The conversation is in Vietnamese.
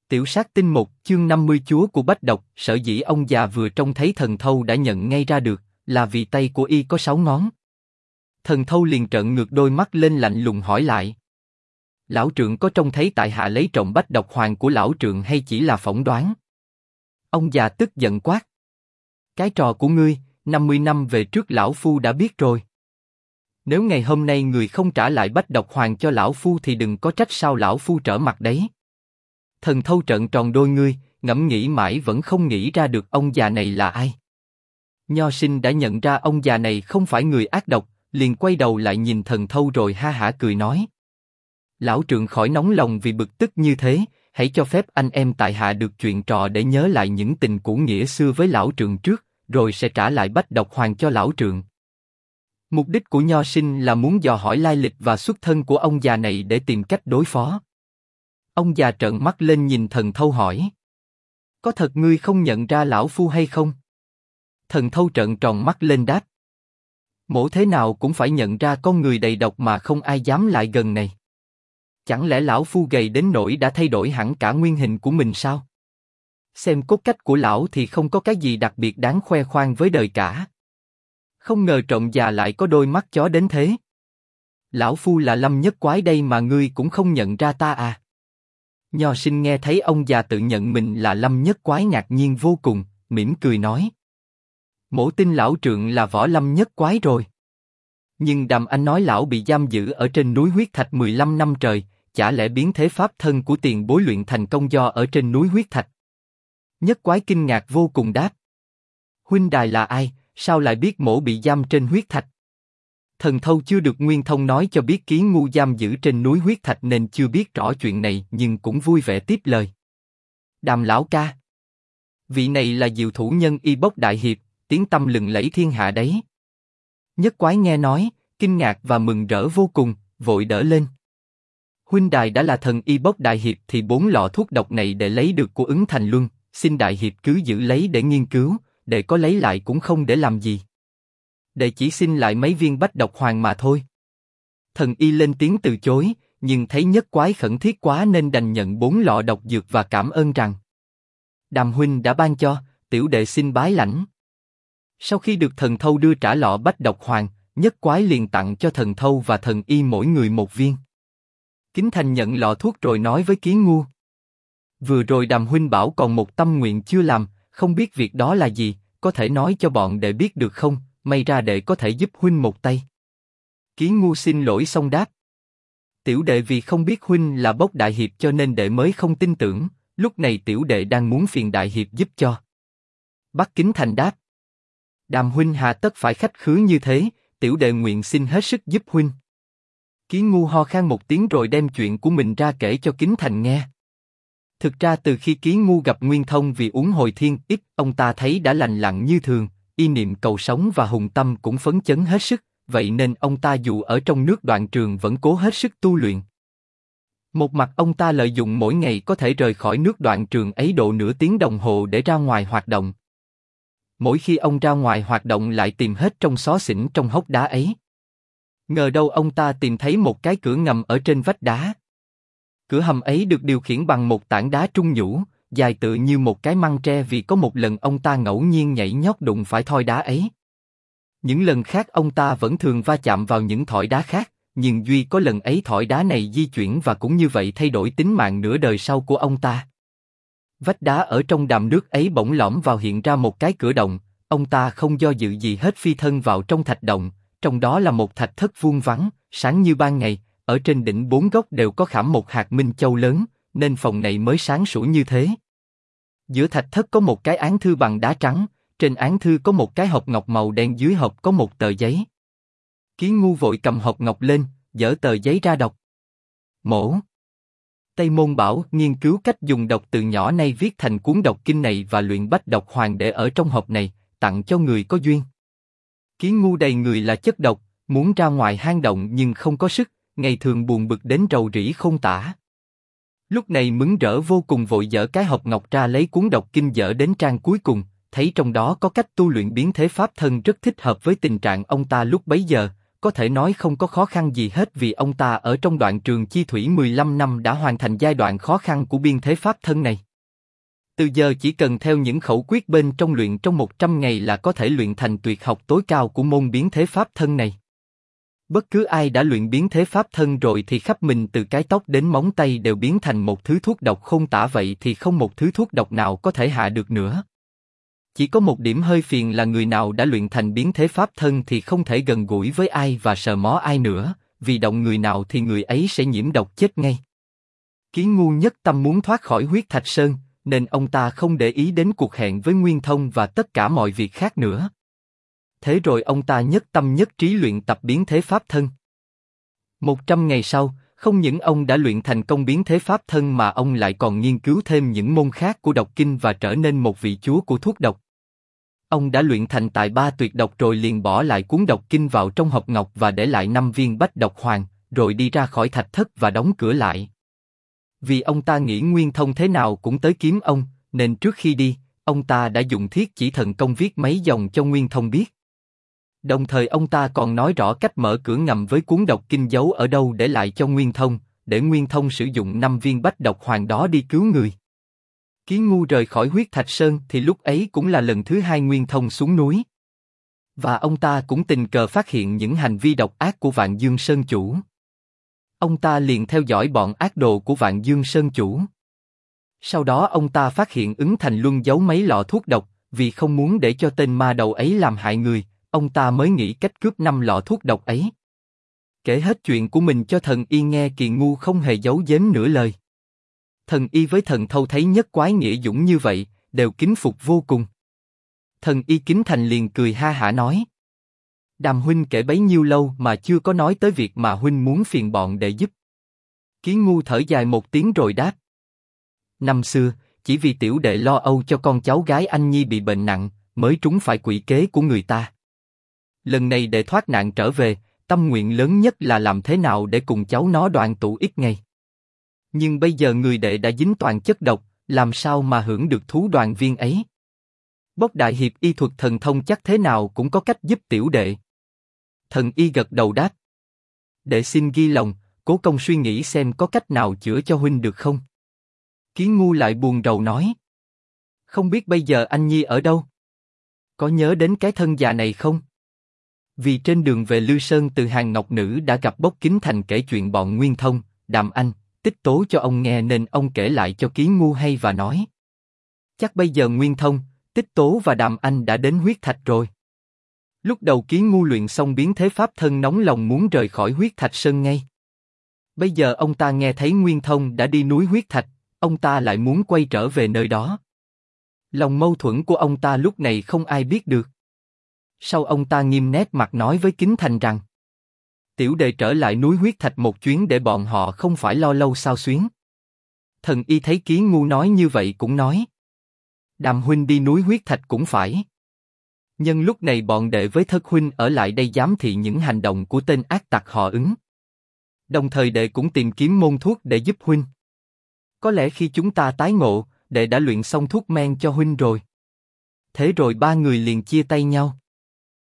Tiểu sát tinh 1, chương 50 chúa của bách độc. Sở dĩ ông già vừa trông thấy thần thâu đã nhận ngay ra được, là vì tay của y có 6 ngón. Thần thâu liền trợn ngược đôi mắt lên lạnh lùng hỏi lại. Lão trượng có trông thấy tại hạ lấy trộm bách độc hoàng của lão trượng hay chỉ là phỏng đoán? Ông già tức giận quát. Cái trò của ngươi, 50 năm về trước lão phu đã biết rồi. Nếu ngày hôm nay người không trả lại bách độc hoàng cho lão phu thì đừng có trách sao lão phu trở mặt đấy. Thần thâu trợn tròn đôi ngươi, ngẫm nghĩ mãi vẫn không nghĩ ra được ông già này là ai. Nho sinh đã nhận ra ông già này không phải người ác độc, liền quay đầu lại nhìn thần thâu rồi ha hả cười nói. Lão trượng khỏi nóng lòng vì bực tức như thế, hãy cho phép anh em tại hạ được chuyện trò để nhớ lại những tình cũ nghĩa xưa với lão trượng trước, rồi sẽ trả lại bách độc hoàng cho lão trượng. Mục đích của nho sinh là muốn dò hỏi lai lịch và xuất thân của ông già này để tìm cách đối phó. Ông già trợn mắt lên nhìn thần thâu hỏi. Có thật ngươi không nhận ra lão phu hay không? Thần thâu trợn tròn mắt lên đáp. Mổ thế nào cũng phải nhận ra con người đầy độc mà không ai dám lại gần này. Chẳng lẽ lão phu gầy đến nỗi đã thay đổi hẳn cả nguyên hình của mình sao? Xem cốt cách của lão thì không có cái gì đặc biệt đáng khoe khoang với đời cả. Không ngờ trộm già lại có đôi mắt chó đến thế. Lão phu là Lâm Nhất Quái đây mà ngươi cũng không nhận ra ta à? Nho sinh nghe thấy ông già tự nhận mình là Lâm Nhất Quái ngạc nhiên vô cùng, mỉm cười nói. Mổ tin lão trượng là võ Lâm Nhất Quái rồi. Nhưng Đàm Anh nói lão bị giam giữ ở trên núi huyết thạch 15 năm trời, chả lẽ biến thế pháp thân của tiền bối luyện thành công do ở trên núi huyết thạch? Nhất Quái kinh ngạc vô cùng đáp. Huynh đài là ai, sao lại biết mổ bị giam trên huyết thạch? Thần thâu chưa được Nguyên Thông nói cho biết Ký Ngu giam giữ trên núi huyết thạch nên chưa biết rõ chuyện này, nhưng cũng vui vẻ tiếp lời. Đàm lão ca, vị này là diệu thủ nhân Y Bốc đại hiệp, tiếng tăm lừng lẫy thiên hạ đấy. Nhất Quái nghe nói, kinh ngạc và mừng rỡ vô cùng, vội đỡ lên. Huynh đài đã là thần Y Bốc đại hiệp thì 4 lọ thuốc độc này để lấy được của Ứng Thành Luân, xin đại hiệp cứ giữ lấy để nghiên cứu, để có lấy lại cũng không để làm gì. Đệ chỉ xin lại mấy viên bách độc hoàng mà thôi. Thần Y lên tiếng từ chối, nhưng thấy Nhất Quái khẩn thiết quá nên đành nhận 4 lọ độc dược và cảm ơn rằng. Đàm huynh đã ban cho, tiểu đệ xin bái lãnh. Sau khi được thần thâu đưa trả lọ bách độc hoàng, Nhất Quái liền tặng cho thần thâu và thần Y mỗi người 1 viên. Kính Thành nhận lọ thuốc rồi nói với Ký Ngu. Vừa rồi Đàm huynh bảo còn một tâm nguyện chưa làm, không biết việc đó là gì, có thể nói cho bọn đệ biết được không? May ra đệ có thể giúp huynh một tay. Ký Ngu xin lỗi xong đáp. Tiểu đệ vì không biết huynh là Bốc đại hiệp cho nên đệ mới không tin tưởng, lúc này tiểu đệ đang muốn phiền đại hiệp giúp cho. Bắc Kính Thành đáp. Đàm huynh hà tất phải khách khứ như thế, tiểu đệ nguyện xin hết sức giúp huynh. Ký Ngu ho khan một tiếng rồi đem chuyện của mình ra kể cho Kính Thành nghe. Thực ra từ khi Ký Ngu gặp Nguyên Thông vì uống hồi thiên ít, ông ta thấy đã lành lặn như thường, y niệm cầu sống và hùng tâm cũng phấn chấn hết sức, vậy nên ông ta dù ở trong nước Đoạn Trường vẫn cố hết sức tu luyện. Một mặt ông ta lợi dụng mỗi ngày có thể rời khỏi nước Đoạn Trường ấy độ nửa tiếng đồng hồ để ra ngoài hoạt động. Mỗi khi ông ra ngoài hoạt động lại tìm hết trong xó xỉnh trong hốc đá ấy. Ngờ đâu ông ta tìm thấy một cái cửa ngầm ở trên vách đá. Cửa hầm ấy được điều khiển bằng một tảng đá trung nhũ, dài tựa như một cái măng tre vì có một lần ông ta ngẫu nhiên nhảy nhót đụng phải thoi đá ấy. Những lần khác ông ta vẫn thường va chạm vào những thỏi đá khác, nhưng duy có lần ấy thỏi đá này di chuyển và cũng như vậy thay đổi tính mạng nửa đời sau của ông ta. Vách đá ở trong đàm nước ấy bỗng lõm vào hiện ra một cái cửa động, ông ta không do dự gì hết phi thân vào trong thạch động, trong đó là một thạch thất vuông vắn, sáng như ban ngày, ở trên đỉnh 4 góc đều có khảm một hạt minh châu lớn, nên phòng này mới sáng sủa như thế. Giữa thạch thất có một cái án thư bằng đá trắng, trên án thư có một cái hộp ngọc màu đen, dưới hộp có một tờ giấy. Ký Ngu vội cầm hộp ngọc lên, dở tờ giấy ra đọc. Mổ Tây Môn bảo nghiên cứu cách dùng độc từ nhỏ nay viết thành cuốn độc kinh này và luyện bách độc hoàng để ở trong hộp này, tặng cho người có duyên. Ký Ngu đầy người là chất độc, muốn ra ngoài hang động nhưng không có sức, ngày thường buồn bực đến rầu rĩ không tả. Lúc này mừng rỡ vô cùng vội dở cái hộp ngọc ra lấy cuốn độc kinh dở đến trang cuối cùng, thấy trong đó có cách tu luyện biến thế pháp thân rất thích hợp với tình trạng ông ta lúc bấy giờ, có thể nói không có khó khăn gì hết vì ông ta ở trong đoạn trường chi thủy 15 năm đã hoàn thành giai đoạn khó khăn của biên thế pháp thân này. Từ giờ chỉ cần theo những khẩu quyết bên trong luyện trong 100 ngày là có thể luyện thành tuyệt học tối cao của môn biến thế pháp thân này. Bất cứ ai đã luyện biến thế pháp thân rồi thì khắp mình từ cái tóc đến móng tay đều biến thành một thứ thuốc độc không tả, vậy thì không một thứ thuốc độc nào có thể hạ được nữa. Chỉ có một điểm hơi phiền là người nào đã luyện thành biến thế pháp thân thì không thể gần gũi với ai và sờ mó ai nữa, vì động người nào thì người ấy sẽ nhiễm độc chết ngay. Kiến Ngu nhất tâm muốn thoát khỏi huyết thạch sơn, nên ông ta không để ý đến cuộc hẹn với Nguyên Thông và tất cả mọi việc khác nữa. Thế rồi ông ta nhất tâm nhất trí luyện tập biến thế pháp thân. 100 ngày sau, không những ông đã luyện thành công biến thế pháp thân mà ông lại còn nghiên cứu thêm những môn khác của độc kinh và trở nên một vị chúa của thuốc độc. Ông đã luyện thành tài ba tuyệt độc rồi liền bỏ lại cuốn độc kinh vào trong hộp ngọc và để lại 5 viên bách độc hoàng, rồi đi ra khỏi thạch thất và đóng cửa lại. Vì ông ta nghĩ Nguyên Thông thế nào cũng tới kiếm ông, nên trước khi đi, ông ta đã dùng thiết chỉ thần công viết mấy dòng cho Nguyên Thông biết. Đồng thời ông ta còn nói rõ cách mở cửa ngầm với cuốn độc kinh giấu ở đâu để lại cho Nguyên Thông, để Nguyên Thông sử dụng 5 viên bách độc hoàng đó đi cứu người. Kiến Ngu rời khỏi huyết thạch sơn thì lúc ấy cũng là lần thứ 2 Nguyên Thông xuống núi. Và ông ta cũng tình cờ phát hiện những hành vi độc ác của Vạn Dương Sơn Chủ. Ông ta liền theo dõi bọn ác đồ của Vạn Dương Sơn Chủ. Sau đó ông ta phát hiện Ứng Thành Luân giấu mấy lọ thuốc độc, vì không muốn để cho tên ma đầu ấy làm hại người, ông ta mới nghĩ cách cướp 5 lọ thuốc độc ấy. Kể hết chuyện của mình cho Thần Y nghe, Kỳ Ngu không hề giấu giếm nửa lời. Thần Y với Thần Thâu thấy nhất quái nghĩa dũng như vậy, đều kính phục vô cùng. Thần Y kính thành liền cười ha hả nói: Đàm huynh kể bấy nhiêu lâu mà chưa có nói tới việc mà huynh muốn phiền bọn để giúp. Kiến Ngu thở dài một tiếng rồi đáp: Năm xưa, chỉ vì tiểu đệ lo âu cho con cháu gái anh nhi bị bệnh nặng, mới trúng phải quỷ kế của người ta. Lần này để thoát nạn trở về, tâm nguyện lớn nhất là làm thế nào để cùng cháu nó đoàn tụ ít ngày. Nhưng bây giờ người đệ đã dính toàn chất độc, làm sao mà hưởng được thú đoàn viên ấy? Bốc đại hiệp y thuật thần thông chắc thế nào cũng có cách giúp tiểu đệ. Thần Y gật đầu đáp: Đệ xin ghi lòng, cố công suy nghĩ xem có cách nào chữa cho huynh được không. Kiến Ngu lại buồn rầu nói: Không biết bây giờ anh nhi ở đâu? Có nhớ đến cái thân già này không? Vì trên đường về Lư Sơn từ Hàng Ngọc Nữ đã gặp Bốc Kính Thành kể chuyện bọn Nguyên Thông, Đàm Anh, Tích Tố cho ông nghe nên ông kể lại cho Kiến Ngu hay và nói: Chắc bây giờ Nguyên Thông, Tích Tố và Đàm Anh đã đến huyết thạch rồi. Lúc đầu Kiến Ngu luyện xong biến thế pháp thân nóng lòng muốn rời khỏi huyết thạch sơn ngay. Bây giờ ông ta nghe thấy Nguyên Thông đã đi núi huyết thạch, ông ta lại muốn quay trở về nơi đó. Lòng mâu thuẫn của ông ta lúc này không ai biết được. Sau ông ta nghiêm nét mặt nói với Kính Thành rằng: Tiểu đệ trở lại núi huyết thạch một chuyến để bọn họ không phải lo lâu sao xuyến. Thần Y thấy Kiến Ngu nói như vậy cũng nói: Đàm huynh đi núi huyết thạch cũng phải. Nhân lúc này bọn đệ với Thất huynh ở lại đây giám thị những hành động của tên ác tặc họ Ứng. Đồng thời đệ cũng tìm kiếm môn thuốc để giúp huynh. Có lẽ khi chúng ta tái ngộ, đệ đã luyện xong thuốc men cho huynh rồi. Thế rồi ba người liền chia tay nhau.